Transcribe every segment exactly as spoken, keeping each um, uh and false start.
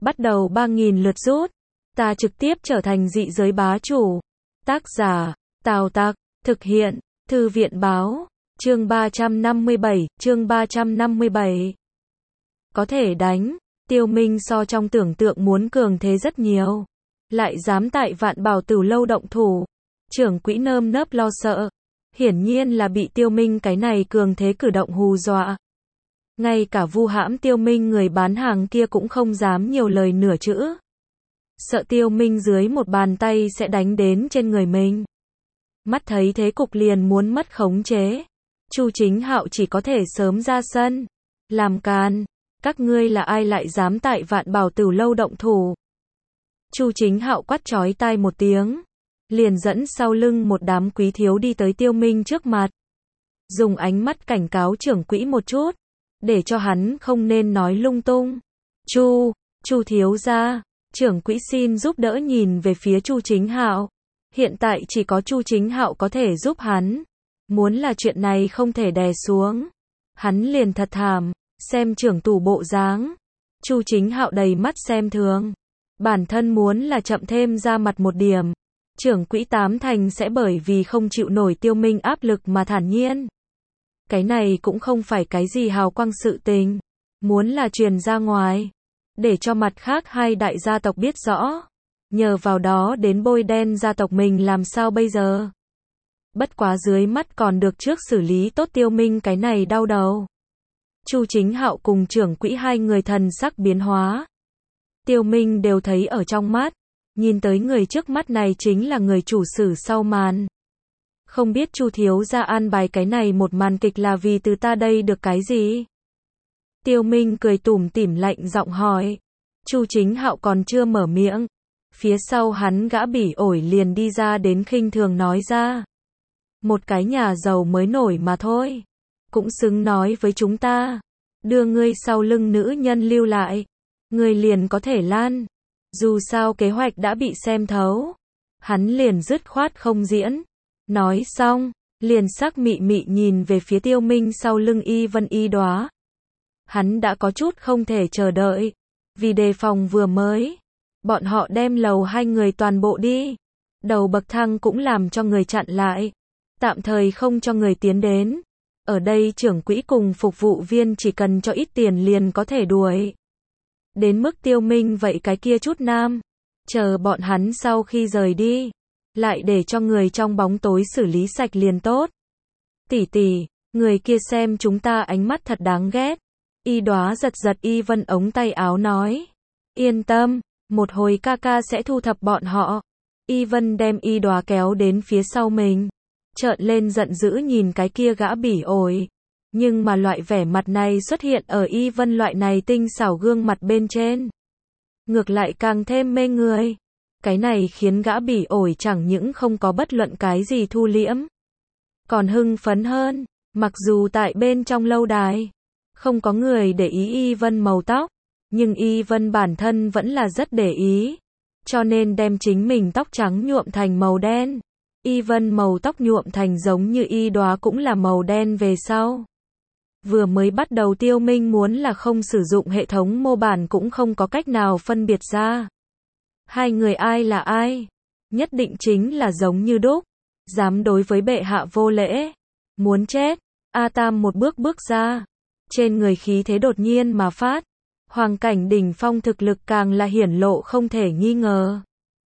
bắt đầu ba nghìn lượt rút. Ta trực tiếp trở thành dị giới bá chủ. Tác giả, Tào Tặc, thực hiện, Thư viện báo, chương ba trăm năm mươi bảy, chương ba trăm năm mươi bảy. Có thể đánh, Tiêu Minh so trong tưởng tượng muốn cường thế rất nhiều. Lại dám tại Vạn Bảo Tửu lâu động thủ. Trưởng quỹ nơm nớp lo sợ. Hiển nhiên là bị Tiêu Minh cái này cường thế cử động hù dọa. Ngay cả vu hãm Tiêu Minh người bán hàng kia cũng không dám nhiều lời nửa chữ. Sợ Tiêu Minh dưới một bàn tay sẽ đánh đến trên người mình. Mắt thấy thế cục liền muốn mất khống chế. Chu Chính Hạo chỉ có thể sớm ra sân. Làm càn, các ngươi là ai lại dám tại Vạn Bảo Tửu lâu động thủ. Chu Chính Hạo quát chói tai một tiếng. Liền dẫn sau lưng một đám quý thiếu đi tới Tiêu Minh trước mặt. Dùng ánh mắt cảnh cáo trưởng quỹ một chút. Để cho hắn không nên nói lung tung. Chu, Chu thiếu gia, trưởng quỹ xin giúp đỡ nhìn về phía Chu Chính Hạo. Hiện tại chỉ có Chu Chính Hạo có thể giúp hắn. Muốn là chuyện này không thể đè xuống. Hắn liền thật thảm, xem trưởng tù bộ dáng. Chu Chính Hạo đầy mắt xem thường. Bản thân muốn là chậm thêm ra mặt một điểm. Trưởng quỹ tám thành sẽ bởi vì không chịu nổi Tiêu Minh áp lực mà thản nhiên. Cái này cũng không phải cái gì hào quang sự tình. Muốn là truyền ra ngoài. Để cho mặt khác hai đại gia tộc biết rõ. Nhờ vào đó đến bôi đen gia tộc mình làm sao bây giờ. Bất quá dưới mắt còn được trước xử lý tốt Tiêu Minh cái này đau đầu. Chu Chính Hạo cùng trưởng quỹ hai người thần sắc biến hóa. Tiêu Minh đều thấy ở trong mắt. Nhìn tới người trước mắt này chính là người chủ sử sau màn. Không biết Chu thiếu gia an bài cái này một màn kịch là vì từ ta đây được cái gì? Tiêu Minh cười tủm tỉm lạnh giọng hỏi. Chu Chính Hạo còn chưa mở miệng. Phía sau hắn gã bỉ ổi liền đi ra đến khinh thường nói ra. Một cái nhà giàu mới nổi mà thôi. Cũng xứng nói với chúng ta. Đưa ngươi sau lưng nữ nhân lưu lại. Ngươi liền có thể lan. Dù sao kế hoạch đã bị xem thấu. Hắn liền dứt khoát không diễn. Nói xong, liền sắc mị mị nhìn về phía Tiêu Minh sau lưng Y Vân Y Đóa. Hắn đã có chút không thể chờ đợi. Vì đề phòng vừa mới. Bọn họ đem lầu hai người toàn bộ đi. Đầu bậc thang cũng làm cho người chặn lại. Tạm thời không cho người tiến đến. Ở đây trưởng quỹ cùng phục vụ viên chỉ cần cho ít tiền liền có thể đuổi. Đến mức Tiêu Minh vậy cái kia chút nam. Chờ bọn hắn sau khi rời đi. Lại để cho người trong bóng tối xử lý sạch liền tốt. Tỷ tỷ, người kia xem chúng ta ánh mắt thật đáng ghét. Y Đóa giật giật Y Vân ống tay áo nói. Yên tâm, một hồi ca ca sẽ thu thập bọn họ. Y Vân đem Y Đóa kéo đến phía sau mình. Trợn lên giận dữ nhìn cái kia gã bỉ ổi. Nhưng mà loại vẻ mặt này xuất hiện ở Y Vân loại này tinh xảo gương mặt bên trên. Ngược lại càng thêm mê người. Cái này khiến gã bỉ ổi chẳng những không có bất luận cái gì thu liễm. Còn hưng phấn hơn. Mặc dù tại bên trong lâu đài. Không có người để ý Y Vân màu tóc. Nhưng Y Vân bản thân vẫn là rất để ý. Cho nên đem chính mình tóc trắng nhuộm thành màu đen. Y Vân màu tóc nhuộm thành giống như Y Đóa cũng là màu đen về sau. Vừa mới bắt đầu Tiêu Minh muốn là không sử dụng hệ thống mô bản cũng không có cách nào phân biệt ra. Hai người ai là ai? Nhất định chính là giống như đúc. Dám đối với bệ hạ vô lễ. Muốn chết. A Tam một bước bước ra. Trên người khí thế đột nhiên mà phát. Hoàng cảnh đỉnh phong thực lực càng là hiển lộ không thể nghi ngờ.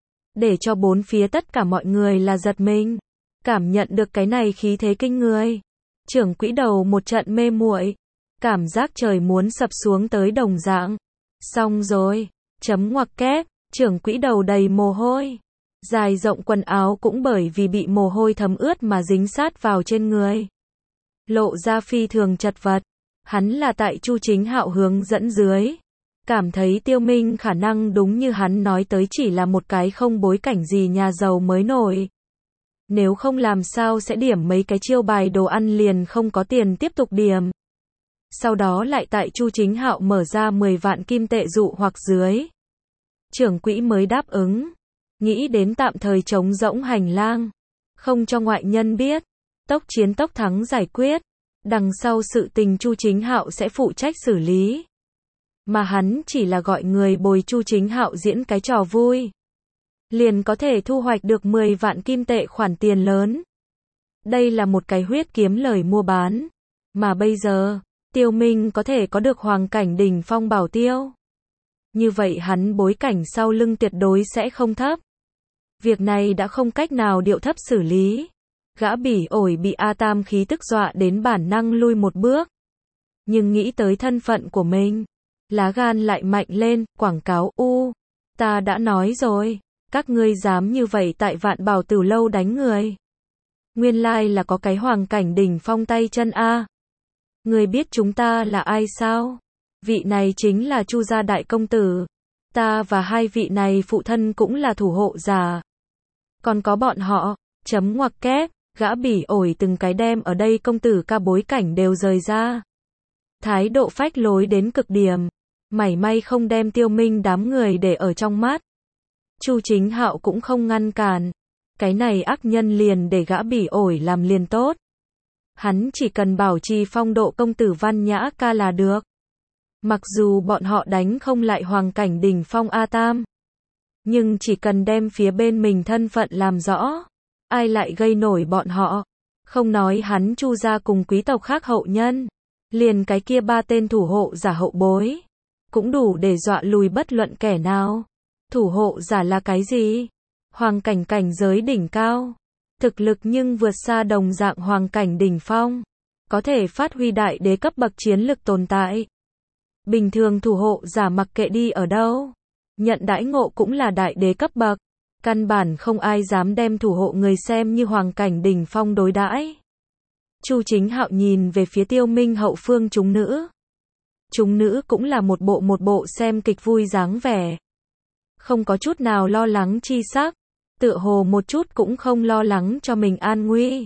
Để cho bốn phía tất cả mọi người là giật mình. Cảm nhận được cái này khí thế kinh người. Trưởng quỹ đầu một trận mê muội. Cảm giác trời muốn sập xuống tới đồng dạng. Xong rồi. Chấm ngoặc kép. Trưởng quỹ đầu đầy mồ hôi. Dài rộng quần áo cũng bởi vì bị mồ hôi thấm ướt mà dính sát vào trên người. Lộ ra phi thường chật vật. Hắn là tại Chu Chính Hạo hướng dẫn dưới. Cảm thấy Tiêu Minh khả năng đúng như hắn nói tới chỉ là một cái không bối cảnh gì nhà giàu mới nổi. Nếu không làm sao sẽ điểm mấy cái chiêu bài đồ ăn liền không có tiền tiếp tục điểm. Sau đó lại tại Chu Chính Hạo mở ra mười vạn kim tệ dụ hoặc dưới. Trưởng quỹ mới đáp ứng. Nghĩ đến tạm thời trống rỗng hành lang. Không cho ngoại nhân biết. Tốc chiến tốc thắng giải quyết. Đằng sau sự tình Chu Chính Hạo sẽ phụ trách xử lý. mà hắn chỉ là gọi người bồi Chu Chính Hạo diễn cái trò vui, liền có thể thu hoạch được mười vạn kim tệ khoản tiền lớn. Đây là một cái huyết kiếm lời mua bán, mà bây giờ, Tiêu Minh có thể có được hoàng cảnh đỉnh phong bảo tiêu. Như vậy hắn bối cảnh sau lưng tuyệt đối sẽ không thấp. Việc này đã không cách nào điệu thấp xử lý. Gã bỉ ổi bị A Tam khí tức dọa đến bản năng lui một bước. Nhưng nghĩ tới thân phận của mình, lá gan lại mạnh lên, quảng cáo u. Ta đã nói rồi, các ngươi dám như vậy tại Vạn Bảo Tử lâu đánh người. Nguyên lai là có cái hoàng cảnh đỉnh phong tay chân A. Người biết chúng ta là ai sao? Vị này chính là Chu gia đại công tử. Ta và hai vị này phụ thân cũng là thủ hộ giả. Còn có bọn họ, chấm ngoặc kép, gã bỉ ổi từng cái đem ở đây công tử ca bối cảnh đều rời ra. Thái độ phách lối đến cực điểm, mảy may không đem Tiêu Minh đám người để ở trong mắt. Chu Chính Hạo cũng không ngăn cản. Cái này ác nhân liền để gã bỉ ổi làm liền tốt. Hắn chỉ cần bảo trì phong độ công tử văn nhã ca là được. Mặc dù bọn họ đánh không lại hoàng cảnh đỉnh phong A Tam, nhưng chỉ cần đem phía bên mình thân phận làm rõ, ai lại gây nổi bọn họ. Không nói hắn Chu gia cùng quý tộc khác hậu nhân, liền cái kia ba tên thủ hộ giả hậu bối, cũng đủ để dọa lùi bất luận kẻ nào. Thủ hộ giả là cái gì? Hoàng cảnh cảnh giới đỉnh cao, thực lực nhưng vượt xa đồng dạng hoàng cảnh đỉnh phong, có thể phát huy đại đế cấp bậc chiến lực tồn tại. Bình thường thủ hộ giả mặc kệ đi ở đâu, nhận đãi ngộ cũng là đại đế cấp bậc, căn bản không ai dám đem thủ hộ người xem như hoàng cảnh đỉnh phong đối đãi. Chu Chính Hạo nhìn về phía Tiêu Minh hậu phương chúng nữ. Chúng nữ cũng là một bộ một bộ xem kịch vui dáng vẻ, không có chút nào lo lắng chi sắc, tựa hồ một chút cũng không lo lắng cho mình an nguy.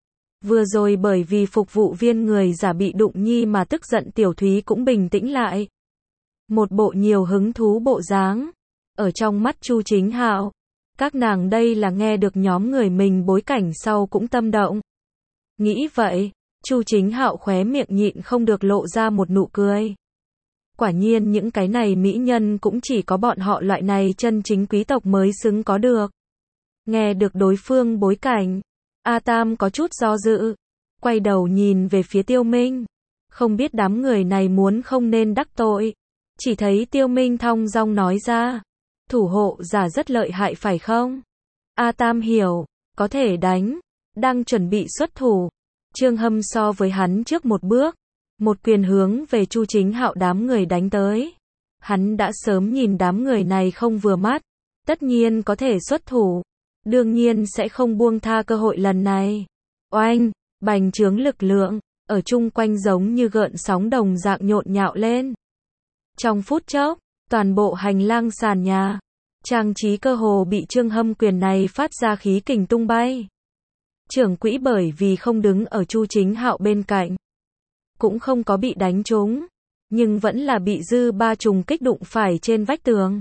Vừa rồi bởi vì phục vụ viên người giả bị đụng nhi mà tức giận Tiểu Thúy cũng bình tĩnh lại. Một bộ nhiều hứng thú bộ dáng. Ở trong mắt Chu Chính Hạo, các nàng đây là nghe được nhóm người mình bối cảnh sau cũng tâm động. Nghĩ vậy, Chu Chính Hạo khóe miệng nhịn không được lộ ra một nụ cười. Quả nhiên những cái này mỹ nhân cũng chỉ có bọn họ loại này chân chính quý tộc mới xứng có được. Nghe được đối phương bối cảnh, A Tam có chút do dự, quay đầu nhìn về phía Tiêu Minh, không biết đám người này muốn không nên đắc tội. Chỉ thấy Tiêu Minh thong dong nói ra, thủ hộ giả rất lợi hại phải không? A Tam hiểu, có thể đánh, đang chuẩn bị xuất thủ. Trương Hâm so với hắn trước một bước, một quyền hướng về Chu Chính Hạo đám người đánh tới. Hắn đã sớm nhìn đám người này không vừa mắt, tất nhiên có thể xuất thủ, đương nhiên sẽ không buông tha cơ hội lần này. Oanh, bành trướng lực lượng, ở chung quanh giống như gợn sóng đồng dạng nhộn nhạo lên. Trong phút chốc, toàn bộ hành lang sàn nhà, trang trí cơ hồ bị Trương Hâm quyền này phát ra khí kình tung bay. Trưởng quỹ bởi vì không đứng ở Chu Chính Hạo bên cạnh, cũng không có bị đánh trúng, nhưng vẫn là bị dư ba trùng kích đụng phải trên vách tường.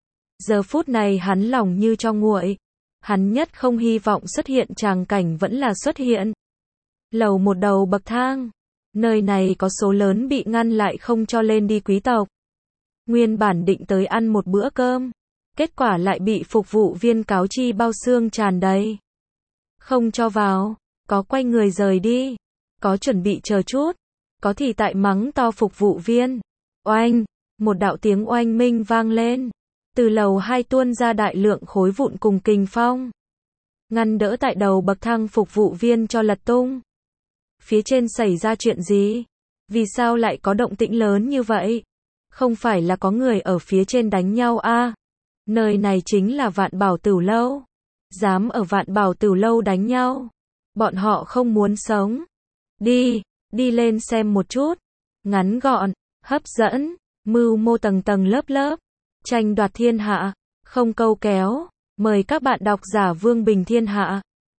Giờ phút này hắn lòng như cho nguội, hắn nhất không hy vọng xuất hiện tràng cảnh vẫn là xuất hiện. Lầu một đầu bậc thang, nơi này có số lớn bị ngăn lại không cho lên đi quý tộc. Nguyên bản định tới ăn một bữa cơm, kết quả lại bị phục vụ viên cáo chi bao xương tràn đầy. Không cho vào, có quay người rời đi, có chuẩn bị chờ chút, có thì tại mắng to phục vụ viên. Oanh, một đạo tiếng oanh minh vang lên, từ lầu hai tuôn ra đại lượng khối vụn cùng kình phong, ngăn đỡ tại đầu bậc thang phục vụ viên cho lật tung. Phía trên xảy ra chuyện gì? Vì sao lại có động tĩnh lớn như vậy? Không phải là có người ở phía trên đánh nhau à? Nơi này chính là Vạn Bảo Tửu lâu. Dám ở Vạn Bảo Tửu lâu đánh nhau. Bọn họ không muốn sống. Đi, đi lên xem một chút. Ngắn gọn, hấp dẫn, mưu mô tầng tầng lớp lớp. Tranh đoạt thiên hạ, không câu kéo. Mời các bạn đọc giả Vương Bình Thiên Hạ.